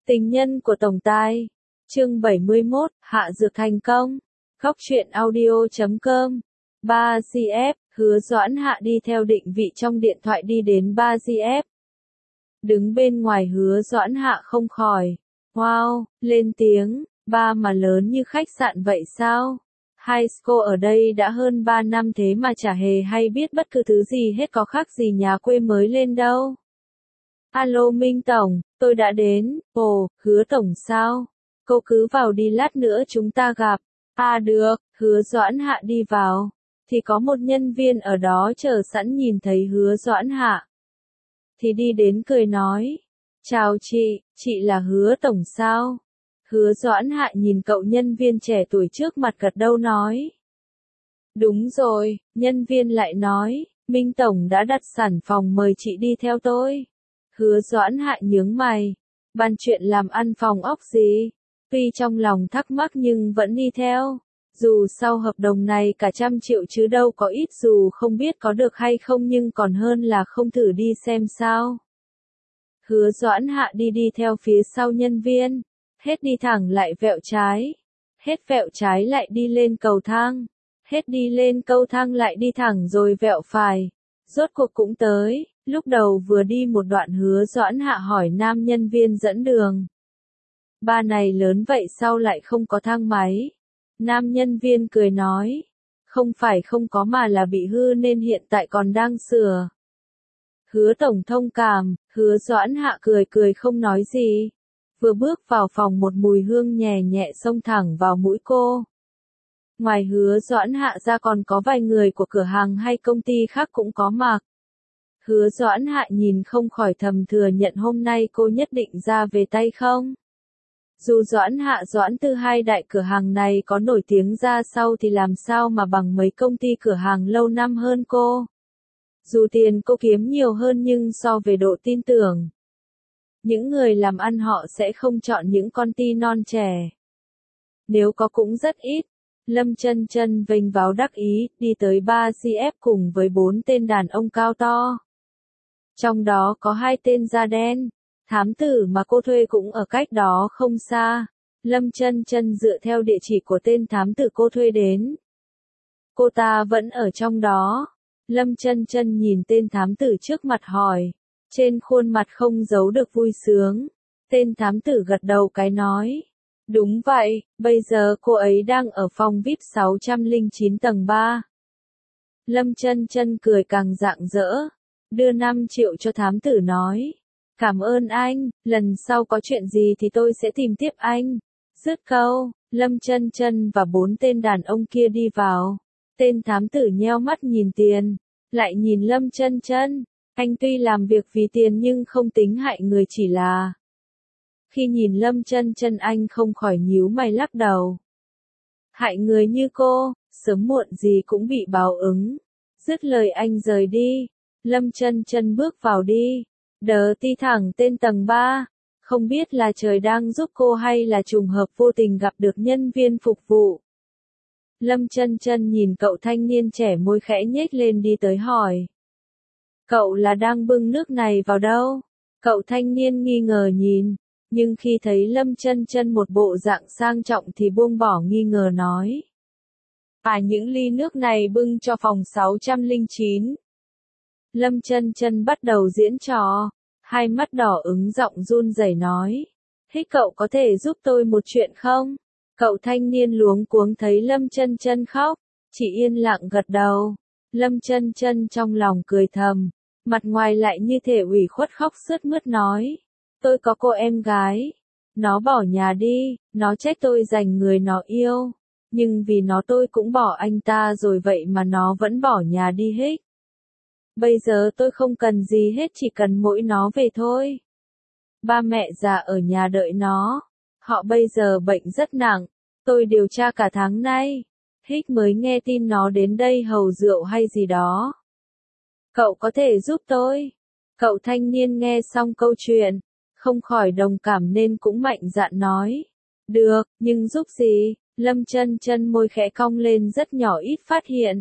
Tình nhân của tổng tài. Chương 71, hạ dược thành công. Góc truyện audio.com. 3GF, Hứa Doãn Hạ đi theo định vị trong điện thoại đi đến 3GF. Đứng bên ngoài Hứa Doãn Hạ không khỏi. Wow, lên tiếng, ba mà lớn như khách sạn vậy sao? High school ở đây đã hơn 3 năm thế mà chả hề hay biết bất cứ thứ gì hết, có khác gì nhà quê mới lên đâu. Alo Minh Tổng, tôi đã đến. Ồ, Hứa Tổng sao? Cô cứ vào đi, lát nữa chúng ta gặp. À được, Hứa Doãn Hạ đi vào. Thì có một nhân viên ở đó chờ sẵn, nhìn thấy Hứa Doãn Hạ thì đi đến cười nói. Chào chị là Hứa Tổng sao? Hứa Doãn Hạ nhìn cậu nhân viên trẻ tuổi trước mặt gật đầu nói. Đúng rồi, nhân viên lại nói, Minh Tổng đã đặt sản phòng, mời chị đi theo tôi. Hứa Doãn Hạ nhướng mày, bàn chuyện làm ăn phòng ốc gì? Tuy trong lòng thắc mắc nhưng vẫn đi theo. Dù sau hợp đồng này cả 100 triệu chứ đâu có ít, dù không biết có được hay không nhưng còn hơn là không thử đi xem sao. Hứa Doãn Hạ đi theo phía sau nhân viên, hết đi thẳng lại vẹo trái, hết vẹo trái lại đi lên cầu thang, hết đi lên cầu thang lại đi thẳng rồi vẹo phải. Rốt cuộc cũng tới. Lúc đầu vừa đi một đoạn Hứa Doãn Hạ hỏi nam nhân viên dẫn đường. Ba này lớn vậy sao lại không có thang máy? Nam nhân viên cười nói. Không phải không có mà là bị hư nên hiện tại còn đang sửa. Hứa Tổng thông cảm. Hứa Doãn Hạ cười không nói gì. Vừa bước vào phòng một mùi hương nhẹ nhẹ xông thẳng vào mũi cô. Ngoài Hứa Doãn Hạ ra còn có vài người của cửa hàng hay công ty khác cũng có mặc. Hứa Doãn Hạ nhìn không khỏi thầm thừa nhận hôm nay cô nhất định ra về tay không. Dù Doãn Hạ Doãn Tư hai đại cửa hàng này có nổi tiếng ra sau thì làm sao mà bằng mấy công ty cửa hàng lâu năm hơn cô. Dù tiền cô kiếm nhiều hơn nhưng so về độ tin tưởng, những người làm ăn họ sẽ không chọn những con ty non trẻ. Nếu có cũng rất ít. Lâm Chân Chân vênh váo đắc ý, đi tới 3GF cùng với 4 tên đàn ông cao to. Trong đó có 2 tên da đen. Thám tử mà cô thuê cũng ở cách đó không xa. Lâm Chân Chân dựa theo địa chỉ của tên thám tử cô thuê đến. Cô ta vẫn ở trong đó. Lâm Chân Chân nhìn tên thám tử trước mặt hỏi. Trên khuôn mặt không giấu được vui sướng. Tên thám tử gật đầu cái nói. Đúng vậy, bây giờ cô ấy đang ở phòng VIP 609 tầng 3. Lâm Chân Chân cười càng rạng rỡ. Đưa 5 triệu cho thám tử nói. Cảm ơn anh, lần sau có chuyện gì thì tôi sẽ tìm tiếp anh. Dứt câu, Lâm Chân Chân và 4 tên đàn ông kia đi vào. Tên thám tử nheo mắt nhìn tiền, lại nhìn Lâm Chân Chân. Anh tuy làm việc vì tiền nhưng không tính hại người, chỉ là... Khi nhìn Lâm Chân Chân anh không khỏi nhíu mày lắc đầu. Hại người như cô, sớm muộn gì cũng bị báo ứng. Dứt lời anh rời đi. Lâm Chân Chân bước vào đi. Đờ ti thẳng tên tầng 3. Không biết là trời đang giúp cô hay là trùng hợp vô tình gặp được nhân viên phục vụ. Lâm Chân Chân nhìn cậu thanh niên trẻ, môi khẽ nhếch lên đi tới hỏi. Cậu là đang bưng nước này vào đâu? Cậu thanh niên nghi ngờ nhìn. Nhưng khi thấy Lâm Chân Chân một bộ dạng sang trọng thì buông bỏ nghi ngờ nói. À, những ly nước này bưng cho phòng 609. Lâm Chân Chân bắt đầu diễn trò. Hai mắt đỏ ửng, giọng run rẩy nói. Thế cậu có thể giúp tôi một chuyện không? Cậu thanh niên luống cuống thấy Lâm Chân Chân khóc. Chỉ yên lặng gật đầu. Lâm Chân Chân trong lòng cười thầm. Mặt ngoài lại như thể ủy khuất khóc sướt mướt nói. Tôi có cô em gái. Nó bỏ nhà đi, nó trách tôi giành người nó yêu. Nhưng vì nó tôi cũng bỏ anh ta rồi, vậy mà nó vẫn bỏ nhà đi hết. Bây giờ tôi không cần gì hết, chỉ cần mỗi nó về thôi. Ba mẹ già ở nhà đợi nó. Họ bây giờ bệnh rất nặng. Tôi điều tra cả tháng nay. Hích mới nghe tin nó đến đây hầu rượu hay gì đó. Cậu có thể giúp tôi? Cậu thanh niên nghe xong câu chuyện, không khỏi đồng cảm nên cũng mạnh dạn nói. Được, nhưng giúp gì? Lâm Chân Chân môi khẽ cong lên rất nhỏ, ít phát hiện.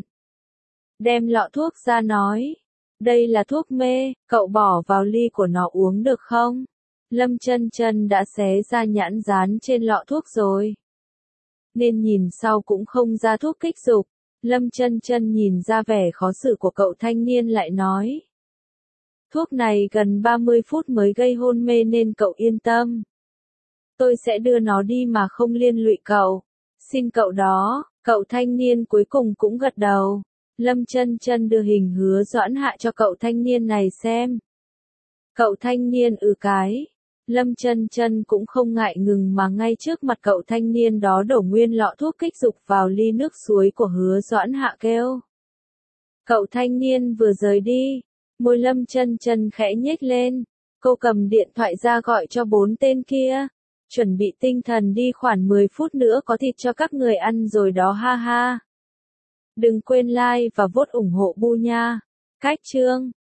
Đem lọ thuốc ra nói. Đây là thuốc mê, cậu bỏ vào ly của nó uống được không? Lâm Chân Chân đã xé ra nhãn dán trên lọ thuốc rồi. Nên nhìn sau cũng không ra thuốc kích dục. Lâm Chân Chân nhìn ra vẻ khó xử của cậu thanh niên lại nói. Thuốc này gần 30 phút mới gây hôn mê nên cậu yên tâm. Tôi sẽ đưa nó đi mà không liên lụy cậu. Xin cậu đó, cậu thanh niên cuối cùng cũng gật đầu. Lâm Chân Chân đưa hình Hứa Doãn Hạ cho cậu thanh niên này xem. Cậu thanh niên cái. Lâm Chân Chân cũng không ngại ngừng mà ngay trước mặt cậu thanh niên đó đổ nguyên lọ thuốc kích dục vào ly nước suối của Hứa Doãn Hạ kêu. Cậu thanh niên vừa rời đi, môi Lâm Chân Chân khẽ nhếch lên, cô cầm điện thoại ra gọi cho 4 tên kia, chuẩn bị tinh thần đi khoảng 10 phút nữa có thịt cho các người ăn rồi đó ha ha. Đừng quên like và vote ủng hộ Bu nha. Cách chương